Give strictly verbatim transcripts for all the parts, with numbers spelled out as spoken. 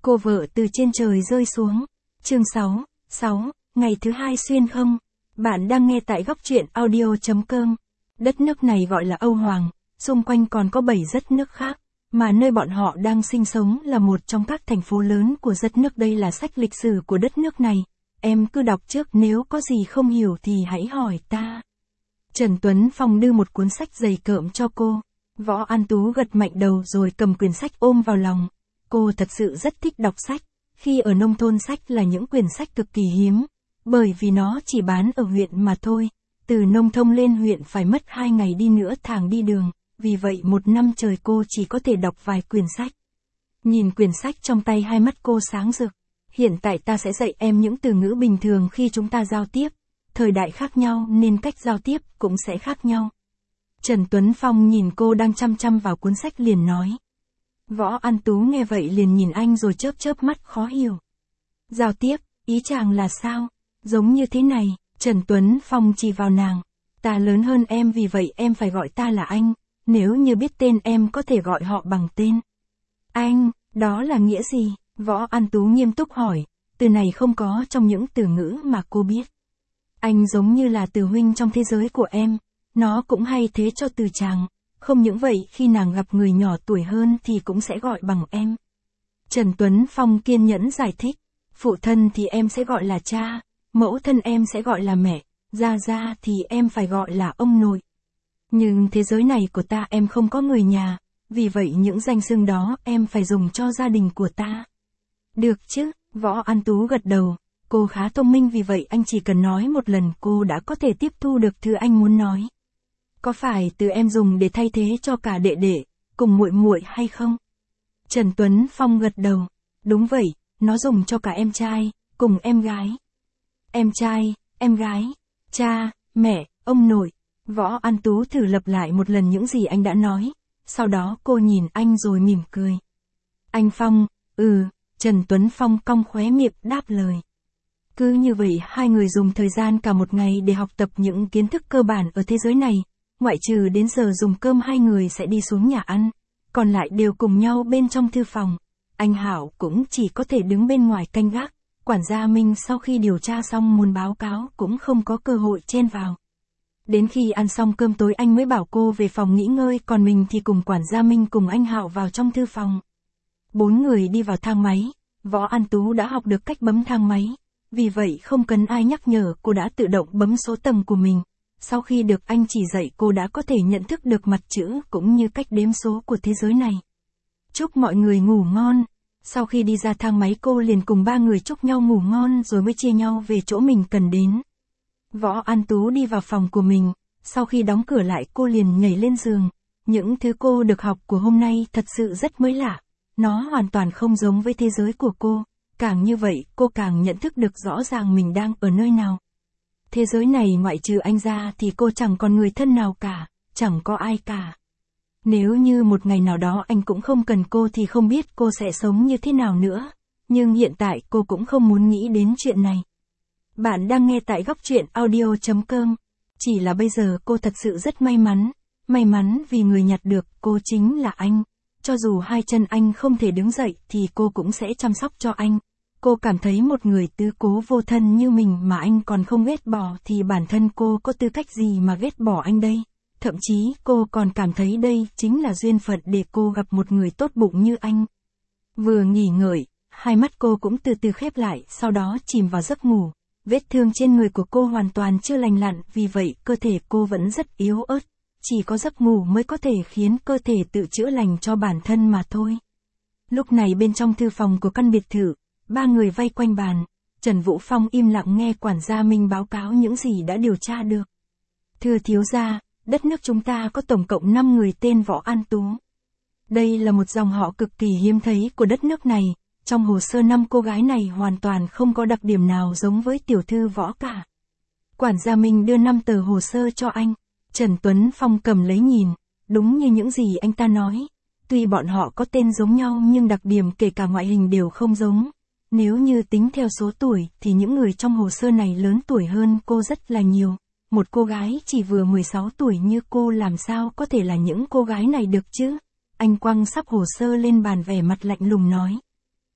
Cô vợ từ trên trời rơi xuống. Chương sáu, sáu, ngày thứ hai xuyên không. Bạn đang nghe tại góc truyện audio chấm com. Đất nước này gọi là Âu Hoàng, xung quanh còn có bảy đất nước khác, mà nơi bọn họ đang sinh sống là một trong các thành phố lớn của đất nước. Đây là sách lịch sử của đất nước này. Em cứ đọc trước, nếu có gì không hiểu thì hãy hỏi ta. Trần Tuấn Phong đưa một cuốn sách dày cộm cho cô. Võ An Tú gật mạnh đầu rồi cầm quyển sách ôm vào lòng. Cô thật sự rất thích đọc sách. Khi ở nông thôn, sách là những quyển sách cực kỳ hiếm, bởi vì nó chỉ bán ở huyện mà thôi. Từ nông thôn lên huyện phải mất hai ngày đi nửa tháng đi đường, vì vậy một năm trời cô chỉ có thể đọc vài quyển sách. Nhìn quyển sách trong tay, hai mắt cô sáng rực. Hiện tại ta sẽ dạy em những từ ngữ bình thường khi chúng ta giao tiếp. Thời đại khác nhau nên cách giao tiếp cũng sẽ khác nhau. Trần Tuấn Phong nhìn cô đang chăm chăm vào cuốn sách liền nói. Võ An Tú nghe vậy liền nhìn anh rồi chớp chớp mắt khó hiểu. Giao tiếp, ý chàng là sao? Giống như thế này, Trần Tuấn Phong chỉ vào nàng. Ta lớn hơn em, vì vậy em phải gọi ta là anh. Nếu như biết tên em có thể gọi họ bằng tên. Anh, đó là nghĩa gì? Võ An Tú nghiêm túc hỏi. Từ này không có trong những từ ngữ mà cô biết. Anh giống như là từ huynh trong thế giới của em. Nó cũng hay thế cho từ chàng. Không những vậy, khi nàng gặp người nhỏ tuổi hơn thì cũng sẽ gọi bằng em. Trần Tuấn Phong kiên nhẫn giải thích. Phụ thân thì em sẽ gọi là cha, mẫu thân em sẽ gọi là mẹ, gia gia thì em phải gọi là ông nội. Nhưng thế giới này của ta em không có người nhà, vì vậy những danh xưng đó em phải dùng cho gia đình của ta. Được chứ, Võ An Tú gật đầu. Cô khá thông minh, vì vậy anh chỉ cần nói một lần cô đã có thể tiếp thu được thứ anh muốn nói. Có phải từ em dùng để thay thế cho cả đệ đệ, cùng muội muội hay không? Trần Tuấn Phong gật đầu. Đúng vậy, nó dùng cho cả em trai, cùng em gái. Em trai, em gái, cha, mẹ, ông nội. Võ An Tú thử lặp lại một lần những gì anh đã nói. Sau đó cô nhìn anh rồi mỉm cười. Anh Phong, ừ, Trần Tuấn Phong cong khóe miệng đáp lời. Cứ như vậy hai người dùng thời gian cả một ngày để học tập những kiến thức cơ bản ở thế giới này. Ngoại trừ đến giờ dùng cơm hai người sẽ đi xuống nhà ăn, còn lại đều cùng nhau bên trong thư phòng. Anh Hảo cũng chỉ có thể đứng bên ngoài canh gác. Quản gia Minh sau khi điều tra xong muốn báo cáo cũng không có cơ hội chen vào. Đến khi ăn xong cơm tối anh mới bảo cô về phòng nghỉ ngơi, còn mình thì cùng quản gia Minh cùng anh Hạo vào trong thư phòng. Bốn người đi vào thang máy. Võ An Tú đã học được cách bấm thang máy, vì vậy không cần ai nhắc nhở, cô đã tự động bấm số tầng của mình. Sau khi được anh chỉ dạy, cô đã có thể nhận thức được mặt chữ cũng như cách đếm số của thế giới này. Chúc mọi người ngủ ngon. Sau khi đi ra thang máy, cô liền cùng ba người chúc nhau ngủ ngon rồi mới chia nhau về chỗ mình cần đến. Võ An Tú đi vào phòng của mình. Sau khi đóng cửa lại, cô liền nhảy lên giường. Những thứ cô được học của hôm nay thật sự rất mới lạ. Nó hoàn toàn không giống với thế giới của cô. Càng như vậy, cô càng nhận thức được rõ ràng mình đang ở nơi nào. Thế giới này ngoại trừ anh ra thì cô chẳng còn người thân nào cả, chẳng có ai cả. Nếu như một ngày nào đó anh cũng không cần cô thì không biết cô sẽ sống như thế nào nữa. Nhưng hiện tại cô cũng không muốn nghĩ đến chuyện này. Bạn đang nghe tại góc truyện audio chấm com. Chỉ là bây giờ cô thật sự rất may mắn. May mắn vì người nhặt được cô chính là anh. Cho dù hai chân anh không thể đứng dậy thì cô cũng sẽ chăm sóc cho anh. Cô cảm thấy một người tứ cố vô thân như mình mà anh còn không ghét bỏ thì bản thân cô có tư cách gì mà ghét bỏ anh đây. Thậm chí cô còn cảm thấy đây chính là duyên phận để cô gặp một người tốt bụng như anh. Vừa nghỉ ngơi, hai mắt cô cũng từ từ khép lại, sau đó chìm vào giấc ngủ. Vết thương trên người của cô hoàn toàn chưa lành lặn, vì vậy cơ thể cô vẫn rất yếu ớt. Chỉ có giấc ngủ mới có thể khiến cơ thể tự chữa lành cho bản thân mà thôi. Lúc này bên trong thư phòng của căn biệt thự, ba người vây quanh bàn. Trần Vũ Phong im lặng nghe quản gia Minh báo cáo những gì đã điều tra được. Thưa thiếu gia, đất nước chúng ta có tổng cộng năm người tên Võ An Tú. Đây là một dòng họ cực kỳ hiếm thấy của đất nước này. Trong hồ sơ năm cô gái này hoàn toàn không có đặc điểm nào giống với tiểu thư Võ cả. Quản gia Minh đưa năm tờ hồ sơ cho anh. Trần Tuấn Phong cầm lấy nhìn. Đúng như những gì anh ta nói. Tuy bọn họ có tên giống nhau nhưng đặc điểm kể cả ngoại hình đều không giống. Nếu như tính theo số tuổi thì những người trong hồ sơ này lớn tuổi hơn cô rất là nhiều. Một cô gái chỉ vừa mười sáu tuổi như cô làm sao có thể là những cô gái này được chứ? Anh quăng sắp hồ sơ lên bàn vẻ mặt lạnh lùng nói.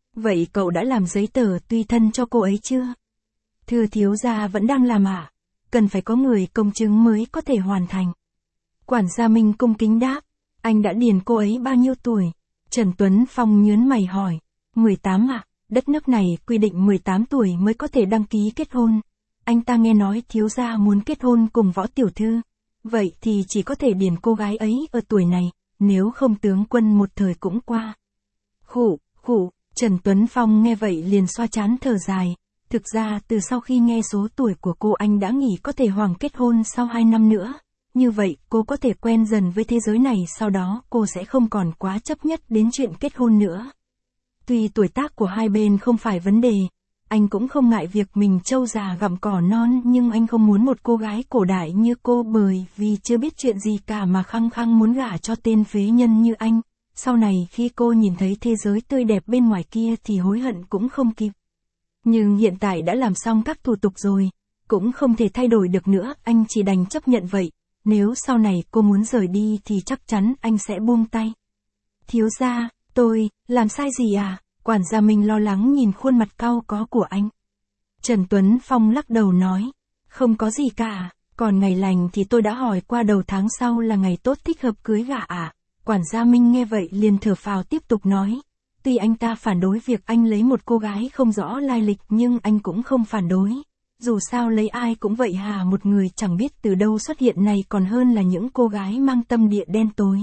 Vậy cậu đã làm giấy tờ tùy thân cho cô ấy chưa? Thưa thiếu gia vẫn đang làm ạ. À? Cần phải có người công chứng mới có thể hoàn thành. Quản gia Minh cung kính đáp. Anh đã điền cô ấy bao nhiêu tuổi? Trần Tuấn Phong nhớn mày hỏi. mười tám ạ. À? Đất nước này quy định mười tám tuổi mới có thể đăng ký kết hôn. Anh ta nghe nói thiếu gia muốn kết hôn cùng Võ tiểu thư. Vậy thì chỉ có thể điền cô gái ấy ở tuổi này, nếu không tướng quân một thời cũng qua. Khụ, khụ, Trần Tuấn Phong nghe vậy liền xoa trán thở dài. Thực ra từ sau khi nghe số tuổi của cô anh đã nghĩ có thể hoàng kết hôn sau hai năm nữa. Như vậy cô có thể quen dần với thế giới này, sau đó cô sẽ không còn quá chấp nhất đến chuyện kết hôn nữa. Tuy tuổi tác của hai bên không phải vấn đề, anh cũng không ngại việc mình trâu già gặm cỏ non, nhưng anh không muốn một cô gái cổ đại như cô bởi vì chưa biết chuyện gì cả mà khăng khăng muốn gả cho tên phế nhân như anh. Sau này khi cô nhìn thấy thế giới tươi đẹp bên ngoài kia thì hối hận cũng không kịp. Nhưng hiện tại đã làm xong các thủ tục rồi, cũng không thể thay đổi được nữa, anh chỉ đành chấp nhận vậy. Nếu sau này cô muốn rời đi thì chắc chắn anh sẽ buông tay. Thiếu gia, tôi, làm sai gì à? Quản gia Minh lo lắng nhìn khuôn mặt cau có của anh. Trần Tuấn Phong lắc đầu nói, không có gì cả, còn ngày lành thì tôi đã hỏi qua, đầu tháng sau là ngày tốt thích hợp cưới gả à? Quản gia Minh nghe vậy liền thở phào tiếp tục nói, tuy anh ta phản đối việc anh lấy một cô gái không rõ lai lịch nhưng anh cũng không phản đối. Dù sao lấy ai cũng vậy hà, một người chẳng biết từ đâu xuất hiện này còn hơn là những cô gái mang tâm địa đen tối.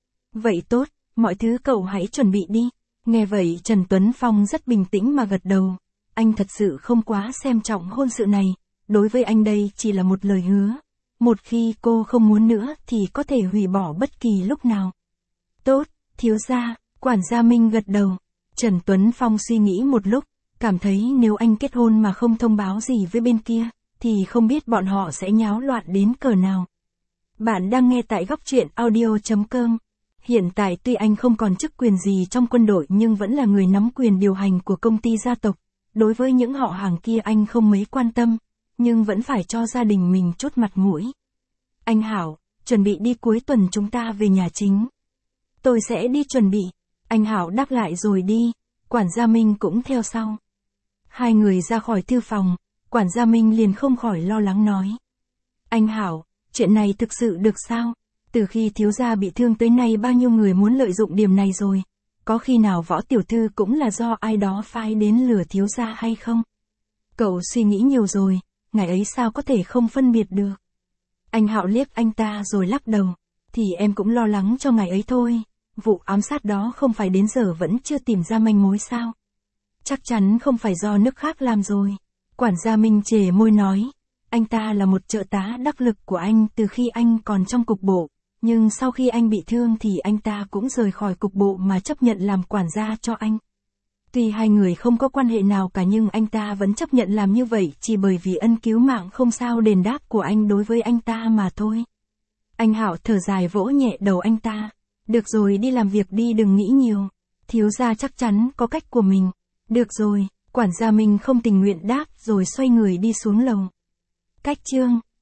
Vậy tốt, mọi thứ cậu hãy chuẩn bị đi. Nghe vậy Trần Tuấn Phong rất bình tĩnh mà gật đầu. Anh thật sự không quá xem trọng hôn sự này, đối với anh đây chỉ là một lời hứa. Một khi cô không muốn nữa thì có thể hủy bỏ bất kỳ lúc nào. Tốt, thiếu gia, quản gia Minh gật đầu. Trần Tuấn Phong suy nghĩ một lúc, cảm thấy nếu anh kết hôn mà không thông báo gì với bên kia, thì không biết bọn họ sẽ nháo loạn đến cỡ nào. Bạn đang nghe tại góc truyện audio chấm com. Hiện tại tuy anh không còn chức quyền gì trong quân đội nhưng vẫn là người nắm quyền điều hành của công ty gia tộc. Đối với những họ hàng kia anh không mấy quan tâm, nhưng vẫn phải cho gia đình mình chút mặt mũi. Anh Hảo, chuẩn bị đi, cuối tuần chúng ta về nhà chính. Tôi sẽ đi chuẩn bị. Anh Hảo đáp lại rồi đi, quản gia Minh cũng theo sau. Hai người ra khỏi thư phòng, quản gia Minh liền không khỏi lo lắng nói. Anh Hảo, chuyện này thực sự được sao? Từ khi thiếu gia bị thương tới nay bao nhiêu người muốn lợi dụng điểm này rồi. Có khi nào Võ tiểu thư cũng là do ai đó phái đến lừa thiếu gia hay không? Cậu suy nghĩ nhiều rồi, ngày ấy sao có thể không phân biệt được? Anh Hạo liếc anh ta rồi lắc đầu. Thì em cũng lo lắng cho ngày ấy thôi. Vụ ám sát đó không phải đến giờ vẫn chưa tìm ra manh mối sao? Chắc chắn không phải do nước khác làm rồi. Quản gia Minh chề môi nói. Anh ta là một trợ tá đắc lực của anh từ khi anh còn trong cục bộ. Nhưng sau khi anh bị thương thì anh ta cũng rời khỏi cục bộ mà chấp nhận làm quản gia cho anh. Tuy hai người không có quan hệ nào cả nhưng anh ta vẫn chấp nhận làm như vậy chỉ bởi vì ân cứu mạng không sao đền đáp của anh đối với anh ta mà thôi. Anh Hạo thở dài vỗ nhẹ đầu anh ta. Được rồi, đi làm việc đi, đừng nghĩ nhiều. Thiếu gia chắc chắn có cách của mình. Được rồi, quản gia Minh không tình nguyện đáp rồi xoay người đi xuống lầu. Cách chương